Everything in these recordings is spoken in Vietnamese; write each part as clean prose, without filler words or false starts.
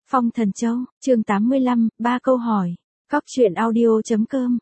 Phong Thần Châu, chương 85, 3 câu hỏi. Góc truyện audio.com.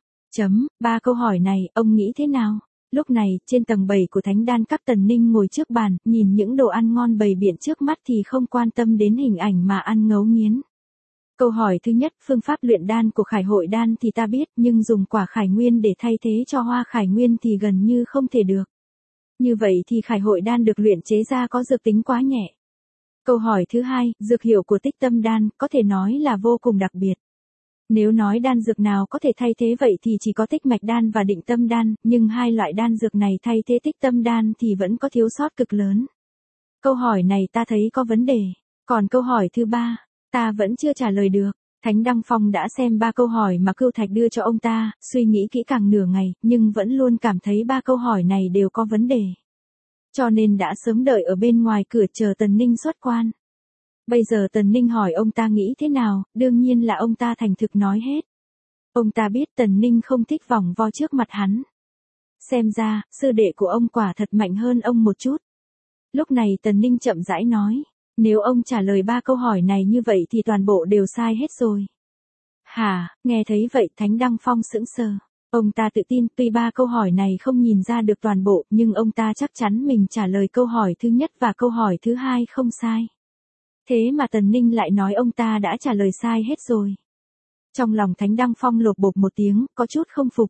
Ba câu hỏi này, ông nghĩ thế nào? Lúc này, trên tầng 7 của Thánh Đan Các, Tần Ninh ngồi trước bàn, nhìn những đồ ăn ngon bày biện trước mắt thì không quan tâm đến hình ảnh mà ăn ngấu nghiến. Câu hỏi thứ nhất, phương pháp luyện đan của Khải Hội Đan thì ta biết, nhưng dùng quả khải nguyên để thay thế cho hoa khải nguyên thì gần như không thể được. Như vậy thì Khải Hội Đan được luyện chế ra có dược tính quá nhẹ. Câu hỏi thứ hai, dược hiệu của Tích Tâm Đan có thể nói là vô cùng đặc biệt. Nếu nói đan dược nào có thể thay thế vậy thì chỉ có Tích Mạch Đan và Định Tâm Đan, nhưng hai loại đan dược này thay thế Tích Tâm Đan thì vẫn có thiếu sót cực lớn. Câu hỏi này ta thấy có vấn đề. Còn câu hỏi thứ ba, ta vẫn chưa trả lời được. Thánh Đăng Phong đã xem 3 câu hỏi mà Cưu Thạch đưa cho ông ta, suy nghĩ kỹ càng nửa ngày, nhưng vẫn luôn cảm thấy 3 câu hỏi này đều có vấn đề. Cho nên đã sớm đợi ở bên ngoài cửa chờ Tần Ninh xuất quan. Bây giờ Tần Ninh hỏi ông ta nghĩ thế nào, đương nhiên là ông ta thành thực nói hết. Ông ta biết Tần Ninh không thích vòng vo trước mặt hắn. Xem ra, sư đệ của ông quả thật mạnh hơn ông một chút. Lúc này Tần Ninh chậm rãi nói, nếu ông trả lời 3 câu hỏi này như vậy thì toàn bộ đều sai hết rồi. Hả, nghe thấy vậy Thánh Đăng Phong sững sờ. Ông ta tự tin, tuy 3 câu hỏi này không nhìn ra được toàn bộ, nhưng ông ta chắc chắn mình trả lời câu hỏi thứ nhất và câu hỏi thứ hai không sai. Thế mà Tần Ninh lại nói ông ta đã trả lời sai hết rồi. Trong lòng Thánh Đăng Phong lột bột một tiếng, có chút không phục.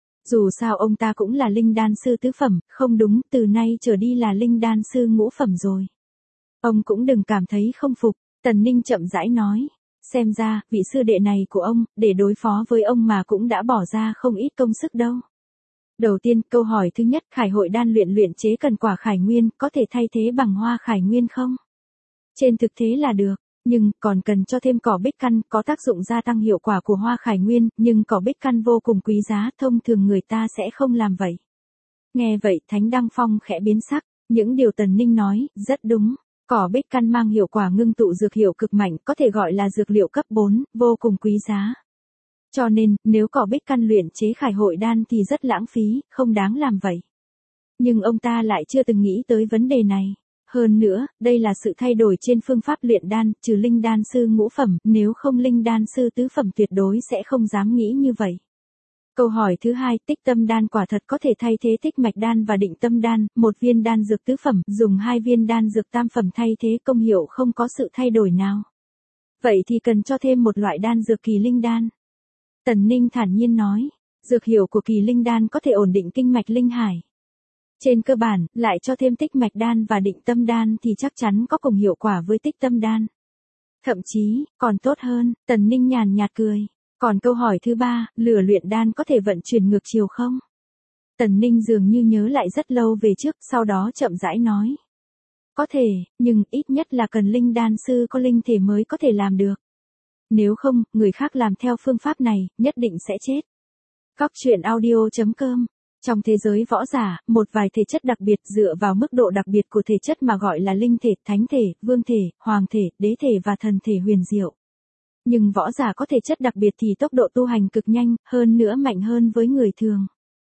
Dù sao ông ta cũng là linh đan sư tứ phẩm, không đúng, từ nay trở đi là linh đan sư ngũ phẩm rồi. Ông cũng đừng cảm thấy không phục, Tần Ninh chậm rãi nói. Xem ra, vị sư đệ này của ông, để đối phó với ông mà cũng đã bỏ ra không ít công sức đâu. Đầu tiên, câu hỏi thứ nhất, Khải Hội Đan luyện chế cần quả khải nguyên, có thể thay thế bằng hoa khải nguyên không? Trên thực tế là được, nhưng còn cần cho thêm cỏ bích căn, có tác dụng gia tăng hiệu quả của hoa khải nguyên, nhưng cỏ bích căn vô cùng quý giá, thông thường người ta sẽ không làm vậy. Nghe vậy, Thánh Đăng Phong khẽ biến sắc, những điều Tần Ninh nói, rất đúng. Cỏ bích căn mang hiệu quả ngưng tụ dược hiệu cực mạnh, có thể gọi là dược liệu cấp 4, vô cùng quý giá. Cho nên, nếu cỏ bích căn luyện chế Khải Hội Đan thì rất lãng phí, không đáng làm vậy. Nhưng ông ta lại chưa từng nghĩ tới vấn đề này. Hơn nữa, đây là sự thay đổi trên phương pháp luyện đan, trừ linh đan sư ngũ phẩm, nếu không linh đan sư tứ phẩm tuyệt đối sẽ không dám nghĩ như vậy. Câu hỏi thứ hai, Tích Tâm Đan quả thật có thể thay thế Tích Mạch Đan và Định Tâm Đan, một viên đan dược tứ phẩm, dùng 2 viên đan dược tam phẩm thay thế, công hiệu không có sự thay đổi nào. Vậy thì cần cho thêm một loại đan dược Kỳ Linh Đan. Tần Ninh thản nhiên nói, dược hiệu của Kỳ Linh Đan có thể ổn định kinh mạch linh hải. Trên cơ bản, lại cho thêm Tích Mạch Đan và Định Tâm Đan thì chắc chắn có cùng hiệu quả với Tích Tâm Đan. Thậm chí, còn tốt hơn, Tần Ninh nhàn nhạt cười. Còn câu hỏi thứ ba, lửa luyện đan có thể vận chuyển ngược chiều không? Tần Ninh dường như nhớ lại rất lâu về trước, sau đó chậm rãi nói. Có thể, nhưng ít nhất là cần linh đan sư có linh thể mới có thể làm được. Nếu không, người khác làm theo phương pháp này, nhất định sẽ chết. Góc truyện audio.com. Trong thế giới võ giả, một vài thể chất đặc biệt dựa vào mức độ đặc biệt của thể chất mà gọi là linh thể, thánh thể, vương thể, hoàng thể, đế thể và thần thể huyền diệu. Nhưng võ giả có thể chất đặc biệt thì tốc độ tu hành cực nhanh, hơn nữa mạnh hơn với người thường.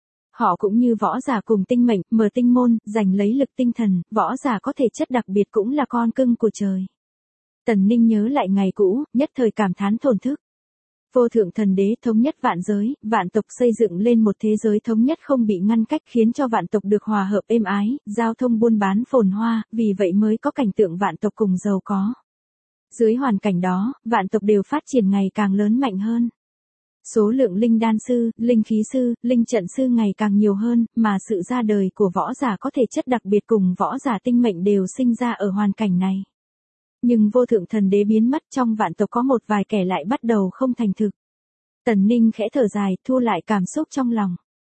Họ cũng như võ giả cùng tinh mệnh, mở tinh môn, giành lấy lực tinh thần, võ giả có thể chất đặc biệt cũng là con cưng của trời. Tần Ninh nhớ lại ngày cũ, nhất thời cảm thán thổn thức. Vô thượng thần đế thống nhất vạn giới, vạn tộc xây dựng lên một thế giới thống nhất không bị ngăn cách khiến cho vạn tộc được hòa hợp êm ái, giao thông buôn bán phồn hoa, vì vậy mới có cảnh tượng vạn tộc cùng giàu có. Dưới hoàn cảnh đó, vạn tộc đều phát triển ngày càng lớn mạnh hơn. Số lượng linh đan sư, linh khí sư, linh trận sư ngày càng nhiều hơn, mà sự ra đời của võ giả có thể chất đặc biệt cùng võ giả tinh mệnh đều sinh ra ở hoàn cảnh này. Nhưng vô thượng thần đế biến mất, trong vạn tộc có một vài kẻ lại bắt đầu không thành thực. Tần Ninh khẽ thở dài, thu lại cảm xúc trong lòng.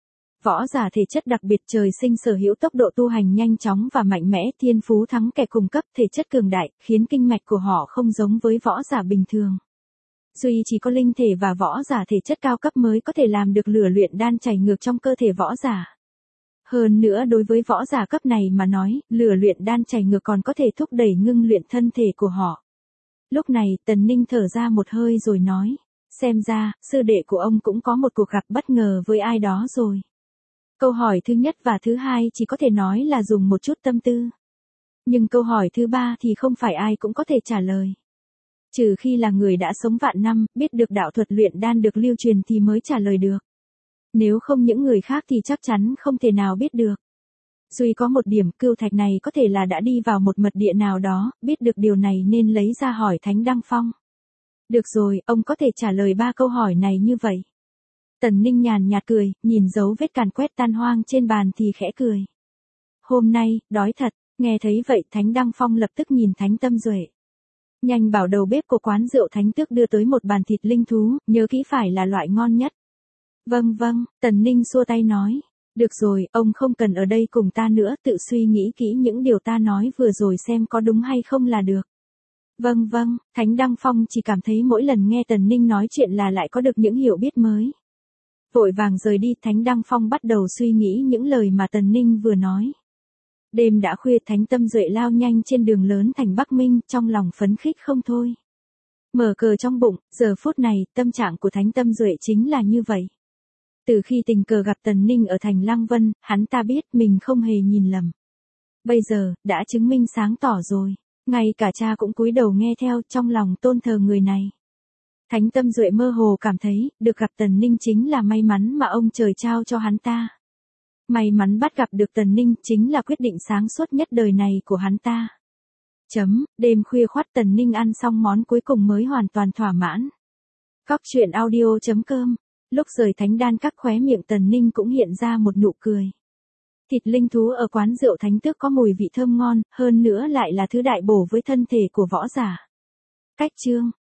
Võ giả thể chất đặc biệt trời sinh sở hữu tốc độ tu hành nhanh chóng và mạnh mẽ, thiên phú thắng kẻ cùng cấp, thể chất cường đại, khiến kinh mạch của họ không giống với võ giả bình thường. Duy chỉ có linh thể và võ giả thể chất cao cấp mới có thể làm được lửa luyện đan chảy ngược trong cơ thể võ giả. Hơn nữa đối với võ giả cấp này mà nói, lửa luyện đan chảy ngược còn có thể thúc đẩy ngưng luyện thân thể của họ. Lúc này, Tần Ninh thở ra một hơi rồi nói, xem ra, sư đệ của ông cũng có một cuộc gặp bất ngờ với ai đó rồi. Câu hỏi thứ nhất và thứ hai chỉ có thể nói là dùng một chút tâm tư. Nhưng câu hỏi thứ ba thì không phải ai cũng có thể trả lời. Trừ khi là người đã sống vạn năm, biết được đạo thuật luyện đan được lưu truyền thì mới trả lời được. Nếu không những người khác thì chắc chắn không thể nào biết được. Duy có một điểm, cưu thạch này có thể là đã đi vào một mật địa nào đó, biết được điều này nên lấy ra hỏi Thánh Đăng Phong. Được rồi, ông có thể trả lời 3 câu hỏi này như vậy. Tần Ninh nhàn nhạt cười, nhìn dấu vết càn quét tan hoang trên bàn thì khẽ cười. Hôm nay, đói thật, nghe thấy vậy Thánh Đăng Phong lập tức nhìn Thánh Tâm Duệ. Nhanh bảo đầu bếp của quán rượu Thánh Tước đưa tới một bàn thịt linh thú, nhớ kỹ phải là loại ngon nhất. Vâng, Tần Ninh xua tay nói. Được rồi, ông không cần ở đây cùng ta nữa, tự suy nghĩ kỹ những điều ta nói vừa rồi xem có đúng hay không là được. Vâng, Thánh Đăng Phong chỉ cảm thấy mỗi lần nghe Tần Ninh nói chuyện là lại có được những hiểu biết mới. Vội vàng rời đi, Thánh Đăng Phong bắt đầu suy nghĩ những lời mà Tần Ninh vừa nói. Đêm đã khuya, Thánh Tâm Duệ lao nhanh trên đường lớn thành Bắc Minh, trong lòng phấn khích không thôi. Mở cờ trong bụng, giờ phút này, tâm trạng của Thánh Tâm Duệ chính là như vậy. Từ khi tình cờ gặp Tần Ninh ở thành Lăng Vân, hắn ta biết mình không hề nhìn lầm. Bây giờ, đã chứng minh sáng tỏ rồi. Ngay cả cha cũng cúi đầu nghe theo, trong lòng tôn thờ người này. Thánh Tâm Duệ mơ hồ cảm thấy, được gặp Tần Ninh chính là may mắn mà ông trời trao cho hắn ta. May mắn bắt gặp được Tần Ninh chính là quyết định sáng suốt nhất đời này của hắn ta. Đêm khuya khoắt Tần Ninh ăn xong món cuối cùng mới hoàn toàn thỏa mãn. Cóc truyện audio.com. Lúc rời Thánh Đan Các, khóe miệng Tần Ninh cũng hiện ra một nụ cười. Thịt linh thú ở quán rượu Thánh Tước có mùi vị thơm ngon, hơn nữa lại là thứ đại bổ với thân thể của võ giả. Cách chương